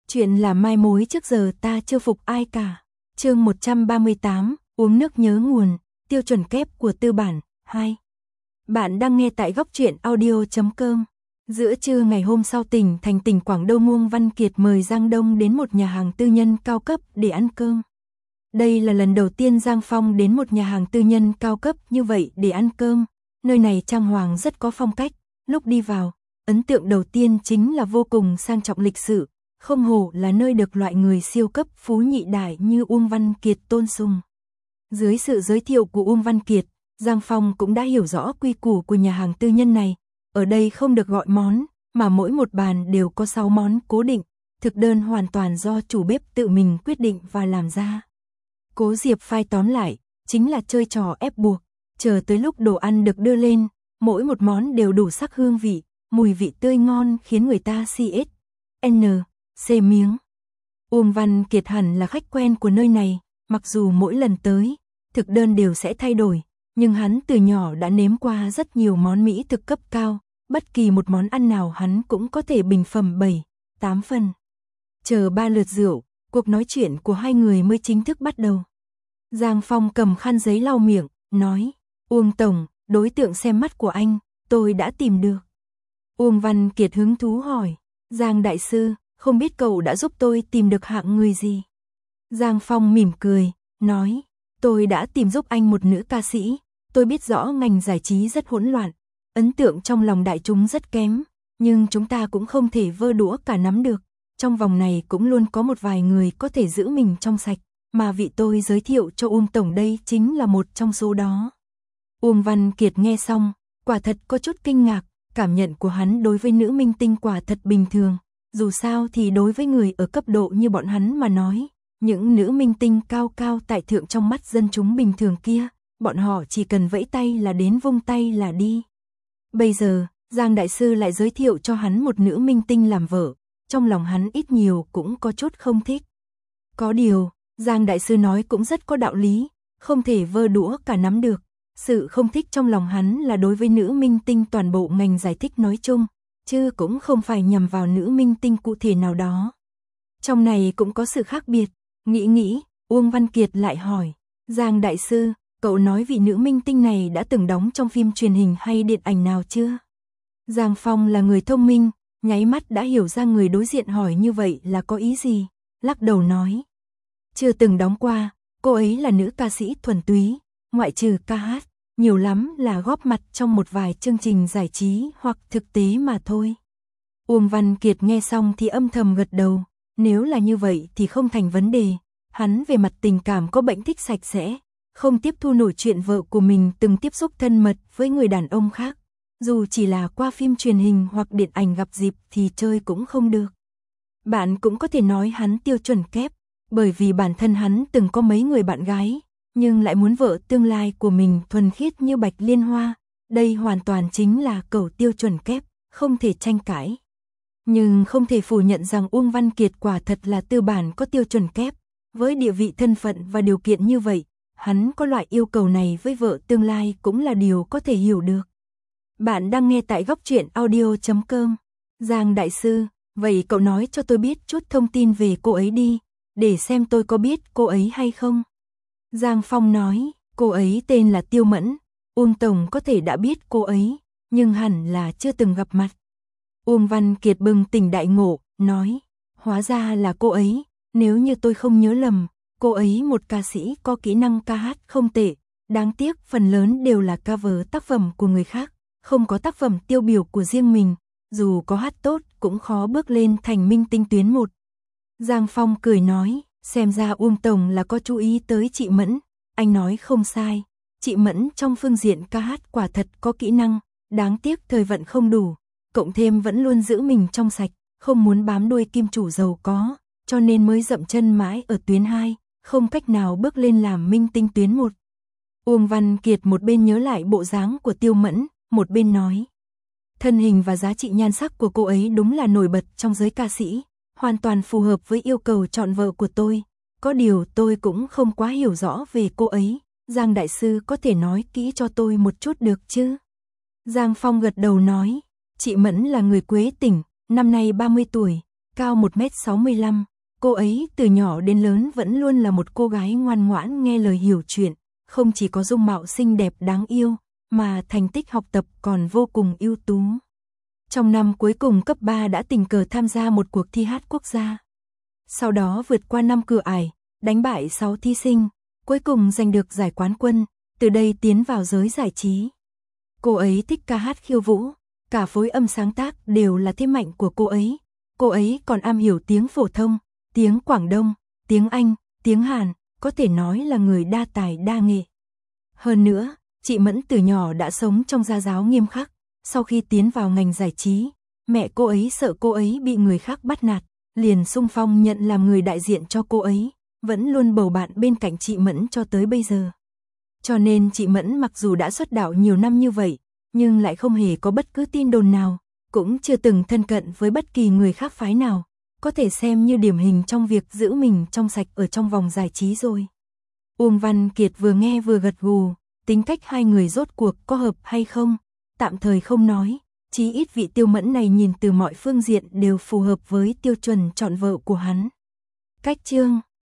Chuyện là mai mối trước giờ ta chưa phục ai cả. Chương 138, uống nước nhớ nguồn, tiêu chuẩn kép của tư bản 2. Bạn đang nghe tại góc truyện audio.com. Giữa trưa ngày hôm sau, tỉnh Quảng Đông, Uông Văn Kiệt mời Giang Đông đến một nhà hàng tư nhân cao cấp để ăn cơm. Đây là lần đầu tiên Giang Phong đến một nhà hàng tư nhân cao cấp như vậy để ăn cơm. Nơi này trang hoàng rất có phong cách. Lúc đi vào, ấn tượng đầu tiên chính là vô cùng sang trọng lịch sự. Không hổ là nơi được loại người siêu cấp phú nhị đại như Uông Văn Kiệt tôn sùng. Dưới sự giới thiệu của Uông Văn Kiệt, Giang Phong cũng đã hiểu rõ quy củ của nhà hàng tư nhân này. Ở đây không được gọi món, mà mỗi một bàn đều có 6 món cố định, thực đơn hoàn toàn do chủ bếp tự mình quyết định và làm ra. Cố Diệp Phai tóm lại, chính là chơi trò ép buộc, chờ tới lúc đồ ăn được đưa lên, mỗi một món đều đủ sắc hương vị, mùi vị tươi ngon khiến người ta xê miếng. Uông Văn Kiệt hẳn là khách quen của nơi này, mặc dù mỗi lần tới, thực đơn đều sẽ thay đổi, nhưng hắn từ nhỏ đã nếm qua rất nhiều món mỹ thực cấp cao, bất kỳ một món ăn nào hắn cũng có thể bình phẩm 7-8 phần. Chờ 3 lượt rượu, cuộc nói chuyện của hai người mới chính thức bắt đầu. Giang Phong cầm khăn giấy lau miệng, nói, Uông Tổng, đối tượng xem mắt của anh, tôi đã tìm được. Uông Văn Kiệt hứng thú hỏi, Giang Đại Sư, không biết cậu đã giúp tôi tìm được hạng người gì? Giang Phong mỉm cười, nói, tôi đã tìm giúp anh một nữ ca sĩ, tôi biết rõ ngành giải trí rất hỗn loạn, ấn tượng trong lòng đại chúng rất kém, nhưng chúng ta cũng không thể vơ đũa cả nắm được, trong vòng này cũng luôn có một vài người có thể giữ mình trong sạch, mà vị tôi giới thiệu cho Uông Tổng đây chính là một trong số đó. Uông Văn Kiệt nghe xong, quả thật có chút kinh ngạc, cảm nhận của hắn đối với nữ minh tinh quả thật bình thường. Dù sao thì đối với người ở cấp độ như bọn hắn mà nói, những nữ minh tinh cao cao tại thượng trong mắt dân chúng bình thường kia, bọn họ chỉ cần vẫy tay là đến, vung tay là đi. Bây giờ, Giang Đại Sư lại giới thiệu cho hắn một nữ minh tinh làm vợ, trong lòng hắn ít nhiều cũng có chút không thích. Có điều, Giang Đại Sư nói cũng rất có đạo lý, không thể vơ đũa cả nắm được. Sự không thích trong lòng hắn là đối với nữ minh tinh toàn bộ ngành giải thích nói chung, chứ cũng không phải nhằm vào nữ minh tinh cụ thể nào đó. Trong này cũng có sự khác biệt, nghĩ, Uông Văn Kiệt lại hỏi, Giang Đại Sư, cậu nói vị nữ minh tinh này đã từng đóng trong phim truyền hình hay điện ảnh nào chưa? Giang Phong là người thông minh, nháy mắt đã hiểu ra người đối diện hỏi như vậy là có ý gì, lắc đầu nói. Chưa từng đóng qua, cô ấy là nữ ca sĩ thuần túy, ngoại trừ ca hát, nhiều lắm là góp mặt trong một vài chương trình giải trí hoặc thực tế mà thôi. Uông Văn Kiệt nghe xong thì âm thầm gật đầu, nếu là như vậy thì không thành vấn đề, hắn về mặt tình cảm có bệnh thích sạch sẽ, không tiếp thu nổi chuyện vợ của mình từng tiếp xúc thân mật với người đàn ông khác, dù chỉ là qua phim truyền hình hoặc điện ảnh gặp dịp thì chơi cũng không được. Bạn cũng có thể nói hắn tiêu chuẩn kép, bởi vì bản thân hắn từng có mấy người bạn gái, nhưng lại muốn vợ tương lai của mình thuần khiết như bạch liên hoa, đây hoàn toàn chính là cẩu tiêu chuẩn kép, không thể tranh cãi. Nhưng không thể phủ nhận rằng Uông Văn Kiệt quả thật là tư bản có tiêu chuẩn kép, với địa vị thân phận và điều kiện như vậy, hắn có loại yêu cầu này với vợ tương lai cũng là điều có thể hiểu được. Bạn đang nghe tại góc truyện audio.com. Giang Đại Sư, vậy cậu nói cho tôi biết chút thông tin về cô ấy đi, để xem tôi có biết cô ấy hay không. Giang Phong nói, cô ấy tên là Tiêu Mẫn, Uông Tổng có thể đã biết cô ấy, nhưng hẳn là chưa từng gặp mặt. Uông Văn Kiệt bừng tỉnh đại ngộ, nói, hóa ra là cô ấy, nếu như tôi không nhớ lầm, cô ấy một ca sĩ có kỹ năng ca hát không tệ, đáng tiếc phần lớn đều là cover tác phẩm của người khác, không có tác phẩm tiêu biểu của riêng mình, dù có hát tốt cũng khó bước lên thành minh tinh tuyến một. Giang Phong cười nói, xem ra Uông Tổng là có chú ý tới chị Mẫn, anh nói không sai, chị Mẫn trong phương diện ca hát quả thật có kỹ năng, đáng tiếc thời vận không đủ, cộng thêm vẫn luôn giữ mình trong sạch, không muốn bám đuôi kim chủ giàu có, cho nên mới dậm chân mãi ở tuyến 2, không cách nào bước lên làm minh tinh tuyến 1. Uông Văn Kiệt một bên nhớ lại bộ dáng của Tiêu Mẫn, một bên nói, thân hình và giá trị nhan sắc của cô ấy đúng là nổi bật trong giới ca sĩ, hoàn toàn phù hợp với yêu cầu chọn vợ của tôi, có điều tôi cũng không quá hiểu rõ về cô ấy, Giang Đại Sư có thể nói kỹ cho tôi một chút được chứ? Giang Phong gật đầu nói, chị Mẫn là người Quế Tỉnh, năm nay 30 tuổi, cao 1m65, cô ấy từ nhỏ đến lớn vẫn luôn là một cô gái ngoan ngoãn nghe lời hiểu chuyện, không chỉ có dung mạo xinh đẹp đáng yêu, mà thành tích học tập còn vô cùng ưu tú. Trong năm cuối cùng cấp 3 đã tình cờ tham gia một cuộc thi hát quốc gia. Sau đó vượt qua 5 cửa ải, đánh bại 6 thí sinh, cuối cùng giành được giải quán quân, từ đây tiến vào giới giải trí. Cô ấy thích ca hát khiêu vũ, cả phối âm sáng tác đều là thế mạnh của cô ấy. Cô ấy còn am hiểu tiếng phổ thông, tiếng Quảng Đông, tiếng Anh, tiếng Hàn, có thể nói là người đa tài đa nghệ. Hơn nữa, chị Mẫn từ nhỏ đã sống trong gia giáo nghiêm khắc, sau khi tiến vào ngành giải trí, mẹ cô ấy sợ cô ấy bị người khác bắt nạt, liền xung phong nhận làm người đại diện cho cô ấy, vẫn luôn bầu bạn bên cạnh chị Mẫn cho tới bây giờ. Cho nên chị Mẫn mặc dù đã xuất đạo nhiều năm như vậy, nhưng lại không hề có bất cứ tin đồn nào, cũng chưa từng thân cận với bất kỳ người khác phái nào, có thể xem như điển hình trong việc giữ mình trong sạch ở trong vòng giải trí rồi. Uông Văn Kiệt vừa nghe vừa gật gù, tính cách hai người rốt cuộc có hợp hay không, tạm thời không nói, chí ít vị Tiêu Mẫn này nhìn từ mọi phương diện đều phù hợp với tiêu chuẩn chọn vợ của hắn. Cách chương